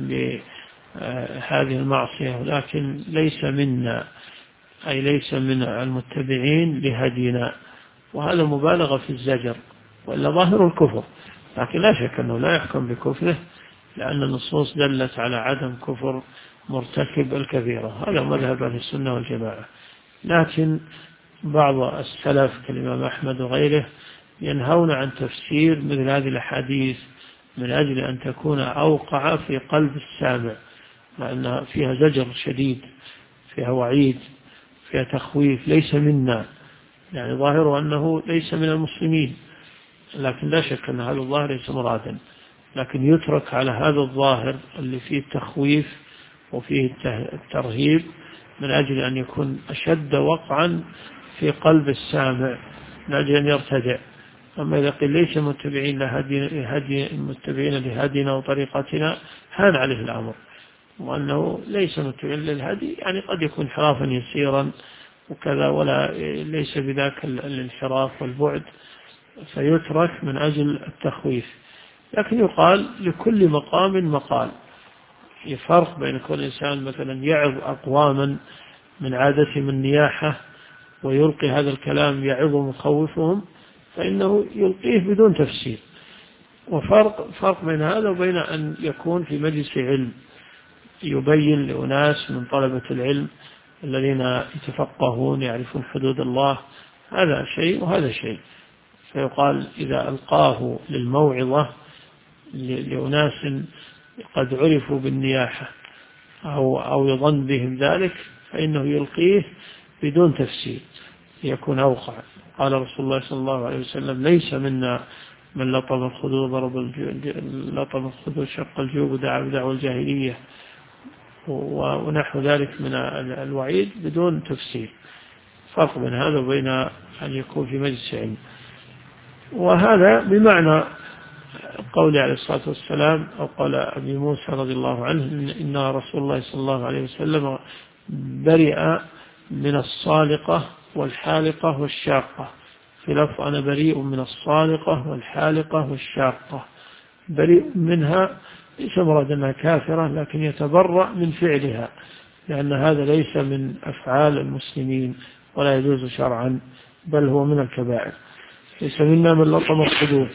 بهذه المعصية، ولكن ليس منا أي ليس من المتبعين لهدينا، وهذا مبالغة في الزجر، وإلا ظاهر الكفر، لكن لا شك أنه لا يحكم بكفره، لأن النصوص دلت على عدم كفر مرتكب الكبيرة. هذا مذهب أهل السنة والجماعة. لكن بعض السلف كالإمام أحمد وغيره ينهون عن تفسير مثل هذه الأحاديث من أجل أن تكون أوقع في قلب السامع، لأنها فيها زجر شديد، فيها وعيد، فيها تخويف. ليس منا يعني ظاهره أنه ليس من المسلمين، لكن لا شك أن هذا الظاهر ليس مرادا، لكن يترك على هذا الظاهر اللي فيه التخويف وفيه الترهيب من أجل أن يكون أشد وقعا في قلب السامع من أجل أن يرتدع. أما إذا قيل ليس متبعين لهدينا وطريقتنا هان عليه الأمر، وأنه ليس متبعين للهدي يعني قد يكون انحرافا يسيرا وكذا، ولا ليس بذاك الانحراف والبعد، فيترك من أجل التخويف. لكن يقال لكل مقام مقال. يفرق بين كل إنسان مثلا يعظ أقواما من عادتهم النياحة ويلقي هذا الكلام يعظ مخوفهم، فإنه يلقيه بدون تفسير. وفرق بين هذا وبين أن يكون في مجلس علم يبين لأناس من طلبة العلم الذين يتفقهون يعرفون حدود الله، هذا شيء وهذا شيء. فيقال إذا ألقاه للموعظة لأناس قد عرفوا بالنياحة أو يظن بهم ذلك، فإنه يلقيه بدون تفسير ليكون أوقع. قال رسول الله صلى الله عليه وسلم: ليس منا من لطم الخدود شق الجيوب ودعا بدعوى الجاهلية، ونحو ذلك من الوعيد بدون تفسير. فرق بين هذا وبين أن يكون في مجلس علم. وهذا بمعنى قول عليه الصلاة والسلام أو قال أبي موسى رضي الله عنه: إن رسول الله صلى الله عليه وسلم برئ من الصالقة والحالقة والشاقة. في لفظ: أنا بريء من الصالقة والحالقة والشاقة. بريء منها ليس مراد أنها كافرة، لكن يتبرأ من فعلها، لأن هذا ليس من أفعال المسلمين ولا يجوز شرعا، بل هو من الكبائر. ليس منا من لطم الخدود.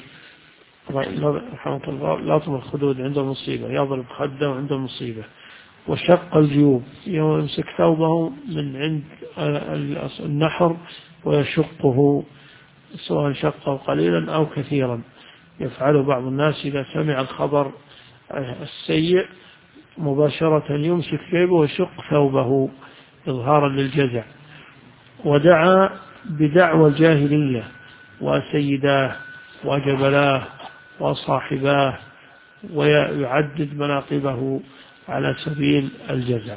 لطم الخدود عند المصيبة، يضرب خده عند المصيبة. وشق الجيوب، يمسك ثوبه من عند النحر ويشقه، سواء شقه قليلا أو كثيرا. يفعله بعض الناس إذا سمع الخبر السيء مباشرة يمسك ثوبه ويشق ثوبه إظهارا للجزع. ودعا بدعوى الجاهلية، وسيداه وجبلاه وصاحباه، ويعدد مناقبه على سبيل الجزع.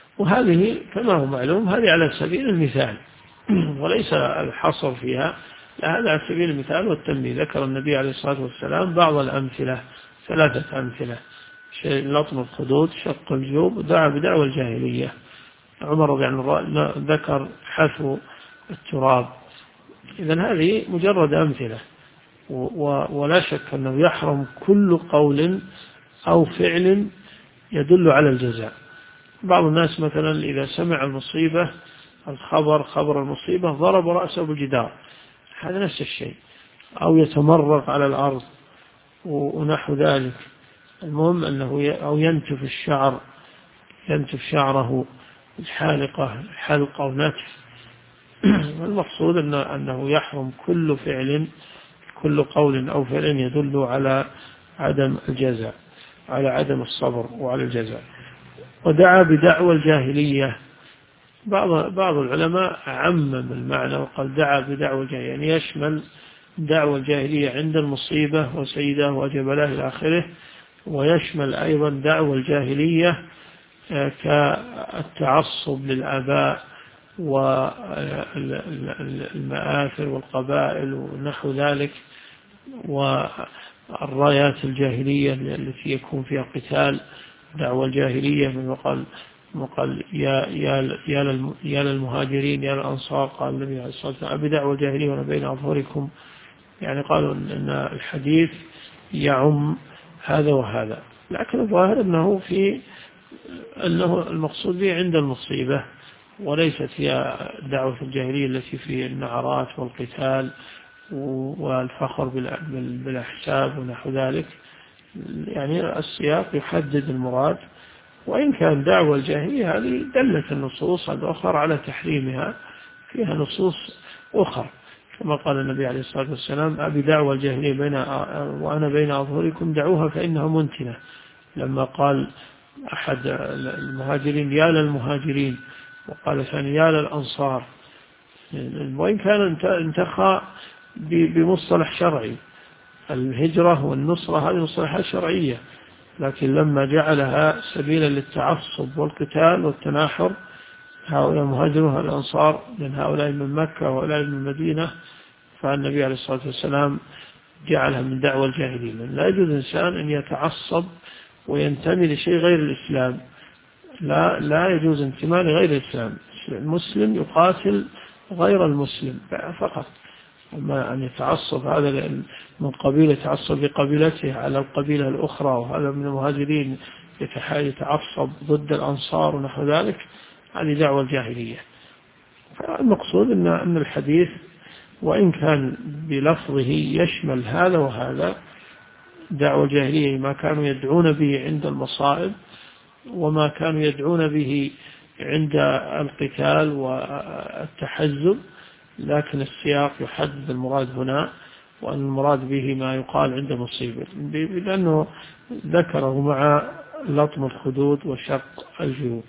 وهذه كما هو معلوم هذه على سبيل المثال وليس الحصر فيها، هذا على سبيل المثال والتنبيه. ذكر النبي عليه الصلاة والسلام بعض الأمثلة، 3 أمثلة: لطم الخدود، شق الجيوب، ودعا بدعوى الجاهلية. عمر رضي الله عنه ذكر حثو التراب. إذن هذه مجرد أمثلة، ولا شك أنه يحرم كل قول أو فعل يدل على الجزاء. بعض الناس مثلا إذا سمع المصيبة، خبر المصيبة، ضرب رأسه بالجدار، هذا نفس الشيء، أو يتمرغ على الأرض ونحو ذلك. المهم أنه أو ينتف الشعر، ينتف شعره الحالقة، حلق أو نتف. المقصود أنه يحرم كل فعل، كل قول أو فعل يدل على عدم الجزاء، على عدم الصبر وعلى الجزاء. ودعا بدعوى الجاهلية. بعض العلماء عمم المعنى وقال دعا بدعوى الجاهلية، يعني يشمل دعوى الجاهلية عند المصيبة وسيده وجبله إلى آخره، ويشمل أيضا دعوى الجاهلية كالتعصب للآباء والمآثر والقبائل ونحو ذلك، والرايات الجاهلية التي يكون فيها قتال. دعوى الجاهلية من وقال يا للمهاجرين يا للأنصار، قال النبي عليه الصلاة والسلام بدعوى الجاهلية وأنا بين أظهركم. يعني قالوا أن الحديث يعم هذا وهذا، لكن الظاهر أنه المقصود به عند المصيبة، وليست هي دعوة الجاهلية التي في النعرات والقتال والفخر بالأحساب ونحو ذلك. يعني السياق يحدد المراد، وإن كان دعوة الجاهلية هذه دلت النصوص الأخرى على تحريمها، فيها نصوص أخرى، كما قال النبي عليه الصلاة والسلام أبي دعوة الجاهلية وأنا بين أظهركم دعوها فإنها منتنة. لما قال أحد المهاجرين يا للمهاجرين، وقال ثاني يا للأنصار، وإن كان انتخى بمصطلح شرعي. الهجرة والنصرة هذه مصطلحات شرعية، لكن لما جعلها سبيلا للتعصب والقتال والتناحر، هؤلاء مهاجرون هؤلاء الأنصار، من هؤلاء من مكة وهؤلاء من المدينة، فالنبي عليه الصلاة والسلام جعلها من دعوة الجاهلية. لا يجوز إنسان أن يتعصب وينتمي لشيء غير الإسلام، لا يجوز انتماء لغير الإسلام. المسلم يقاتل غير المسلم فقط، أما أن يتعصب هذا من قبيلة يتعصب بقبيلته على القبيلة الأخرى، وهذا من المهاجرين يتعصب ضد الأنصار ونحو ذلك، هذه دعوة الجاهلية. فالمقصود أن الحديث وإن كان بلفظه يشمل هذا وهذا، دعوة الجاهلية ما كانوا يدعون به عند المصائب، وما كانوا يدعون به عند القتال والتحزب، لكن السياق يحدد المراد هنا، وأن المراد به ما يقال عند مصيبة، لأنه ذكره مع لطم الخدود وشق الجيوب.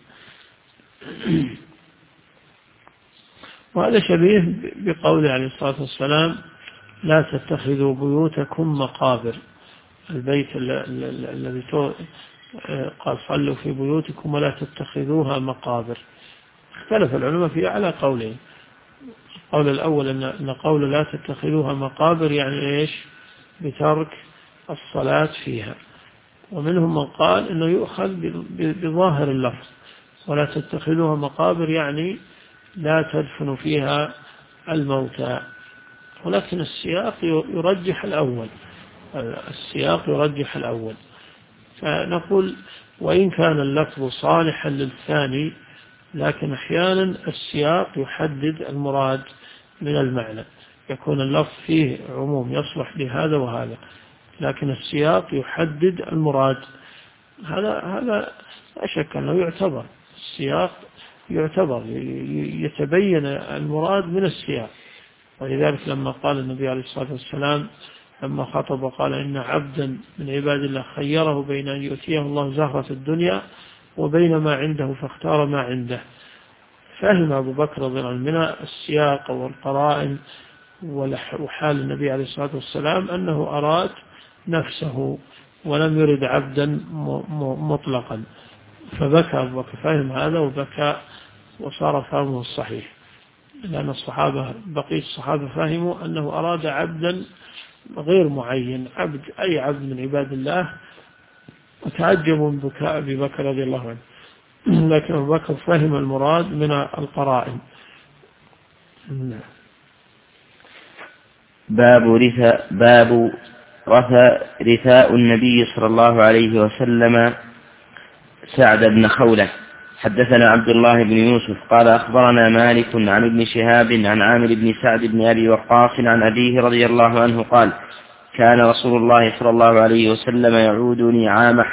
وهذا شبيه بقوله عليه الصلاة والسلام لا تتخذوا بيوتكم مقابر. البيت الذي قال صلوا في بيوتكم ولا تتخذوها مقابر. اختلف العلماء فيه على قولين. القول الأول أن قول لا تتخذوها مقابر يعني إيش؟ بترك الصلاة فيها. ومنهم من قال أنه يؤخذ بظاهر اللفظ ولا تتخذوها مقابر يعني لا تدفنوا فيها الموتى، ولكن السياق يرجح الأول. السياق يرجح الأول، فنقول وإن كان اللفظ صالحا للثاني، لكن أحيانا السياق يحدد المراد من المعنى، يكون اللفظ فيه عموم يصلح لهذا وهذا، لكن السياق يحدد المراد. هذا لا شك أنه يعتبر، السياق يعتبر يتبين المراد من السياق. ولذلك لما قال النبي عليه الصلاة والسلام لما خطب قال إن عبدا من عباد الله خيره بين أن يؤتيه الله زهرة الدنيا وبين ما عنده فاختار ما عنده. فهم أبو بكر رضي الله عنه من السياق والقرائن وحال النبي عليه الصلاة والسلام أنه أراد نفسه ولم يرد عبدا مطلقا، فبكى أبو بكر، فهم هذا وبكى وصار فهمه الصحيح. لأن الصحابة بقية الصحابة فهموا أنه أراد عبدا غير معين، أي عبد من عباد الله، وتعجبوا من بكاء أبي بكر رضي الله عنه. لكن أبو بكر فهم المراد من القرائن. باب رثاء النبي صلى الله عليه وسلم سعد بن خولة. حدثنا عبد الله بن يوسف قال أخبرنا مالك عن ابن شهاب عن عامر بن سعد بن أبي وقاص عن أبيه رضي الله عنه قال: كان رسول الله صلى الله عليه وسلم يعودني عام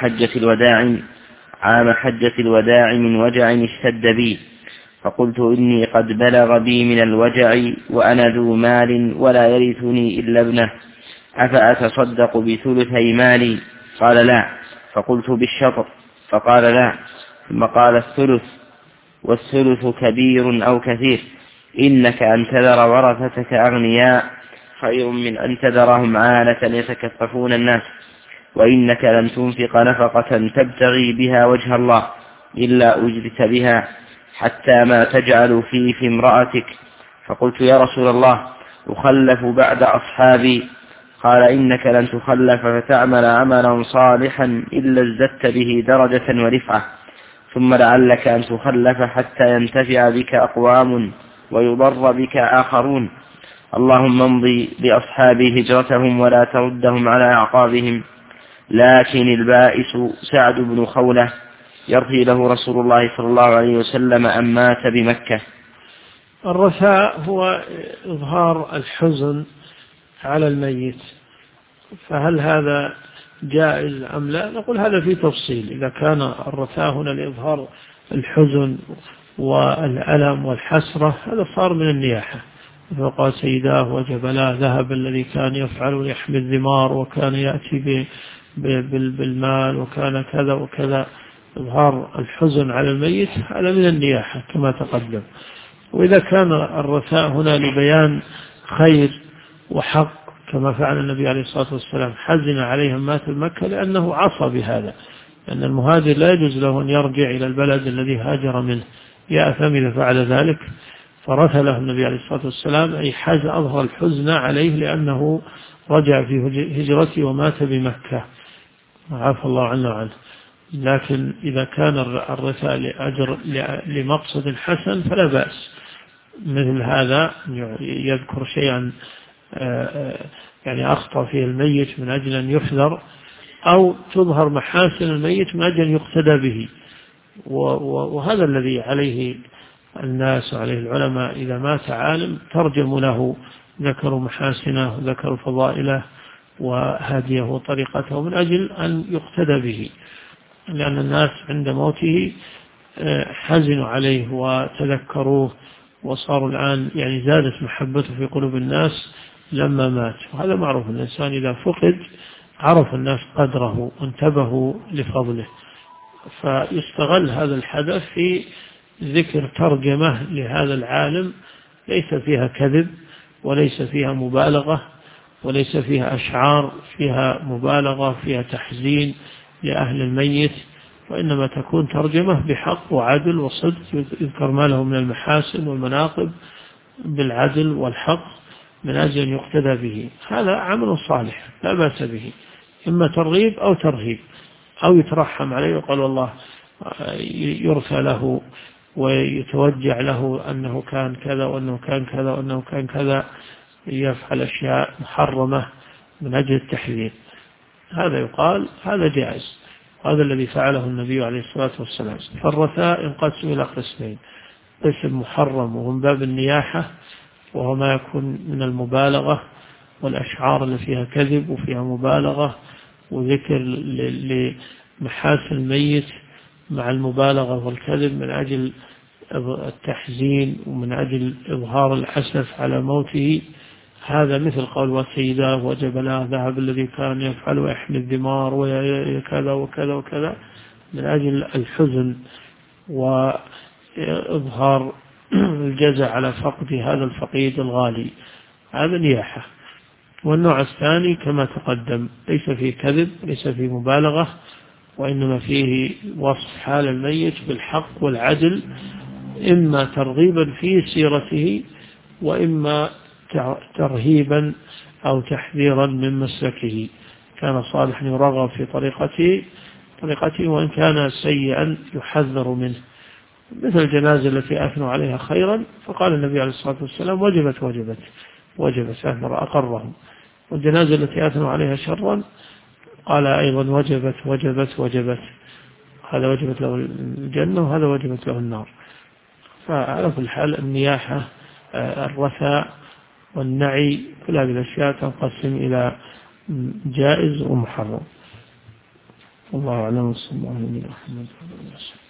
حجة الوداع من وجع اشتد بي، فقلت: إني قد بلغ بي من الوجع وأنا ذو مال ولا يرثني إلا ابنه، أفأتصدق بثلثي مالي؟ قال: لا. فقلت: بالشطر؟ فقال: لا. ثم قال: الثلث، والثلث كبير أو كثير، إنك أن تذر ورثتك أغنياء خير من أن تذرهم عالة يتكففون الناس، وإنك لن تنفق نفقة تبتغي بها وجه الله إلا أجرت بها، حتى ما تجعل في امرأتك. فقلت: يا رسول الله، أخلف بعد أصحابي؟ قال: إنك لن تخلف فتعمل عملا صالحا إلا ازددت به درجة ورفعة، ثم لعلك أن تخلف حتى ينتفع بك أقوام ويضر بك آخرون. اللهم امضي بأصحابي هجرتهم ولا تردهم على أعقابهم. لكن البائس سعد بن خولة يرثي له رسول الله صلى الله عليه وسلم أن مات بمكة. الرثاء هو إظهار الحزن على الميت، فهل هذا جائز أم لا؟ نقول هذا في تفصيل. إذا كان الرثاء هنا لإظهار الحزن والألم والحسرة، هذا صار من النياحة. فقال: سيداه وجبلاه ذهب الذي كان يفعل يحمي الذمار، وكان يأتي بالمال، وكان كذا وكذا. إظهار الحزن على الميت هذا من النياحة كما تقدم. وإذا كان الرثاء هنا لبيان خير وحق، كما فعل النبي عليه الصلاة والسلام، حزن عليهم مات بمكة لأنه عصى بهذا، لأن المهاجر لا يجوز له أن يرجع إلى البلد الذي هاجر منه، يأثم إذا فعل ذلك. فرث له النبي عليه الصلاة والسلام، أي أظهر الحزن عليه لأنه رجع في هجرته ومات بمكة، عفى الله عنه وعنه. لكن إذا كان الرثاء لأجر لمقصد حسن فلا بأس. مثل هذا يذكر شيئا يعني أخطأ فيه الميت من أجل أن يحذر، أو تظهر محاسن الميت من أجل أن يقتدى به. وهذا الذي عليه الناس وعليه العلماء. إذا مات عالم ترجم له، ذكروا محاسنه وذكروا فضائله وهديه وطريقته من أجل أن يقتدى به، لأن الناس عند موته حزنوا عليه وتذكروه، وصاروا الآن يعني زادت محبته في قلوب الناس لما مات. وهذا معروف، الإنسان إذا فقد عرف الناس قدره وانتبهوا لفضله. فيستغل هذا الحدث في ذكر ترجمة لهذا العالم ليس فيها كذب، وليس فيها مبالغة، وليس فيها أشعار فيها مبالغة فيها تحزين لأهل الميت، وإنما تكون ترجمة بحق وعدل وصدق، يذكر ما له من المحاسن والمناقب بالعدل والحق من أجل أن يقتدى به. هذا عمل صالح لا بأس به، إما ترغيب أو ترهيب، أو يترحم عليه وقال والله يرثى له ويتوجع له أنه كان كذا وأنه كان كذا وأنه كان كذا، يفعل أشياء محرمة من أجل التحذير. هذا يقال هذا جائز، هذا الذي فعله النبي عليه الصلاة والسلام. فالرثاء ينقسم إلى قسمين: قسم محرم وهو من باب النياحة، وهو ما يكون من المبالغة والأشعار اللي فيها كذب وفيها مبالغة وذكر لمحاسن الميت مع المبالغة والكذب من أجل التحزين ومن أجل إظهار الأسف على موته. هذا مثل قول: وسيداه وجبلاه ذهب الذي كان يفعل ويحمي الذمار وكذا وكذا وكذا، من أجل الحزن وإظهار الجزع على فقد هذا الفقيد الغالي. هذا نياحة. والنوع الثاني كما تقدم ليس فيه كذب، ليس فيه مبالغة، وإنما فيه وصف حال الميت بالحق والعدل، إما ترغيبا في سيرته وإما ترهيبا أو تحذيرا من مسلكه. كان صالحا يرغب في طريقته وإن كان سيئا يحذر منه، مثل الجنازة التي أثنوا عليها خيرا فقال النبي عليه الصلاة والسلام وجبت أثمر أقرهم، والجنازة التي أثنوا عليها شرا قال أيضا وجبت، هذا وجبت له الجنة وهذا وجبت له النار. فعلى كل حال النياحة الرثاء والنعي كل هذه الأشياء تنقسم إلى جائز ومحرم. الله أعلم. صلى الله عليه وسلم.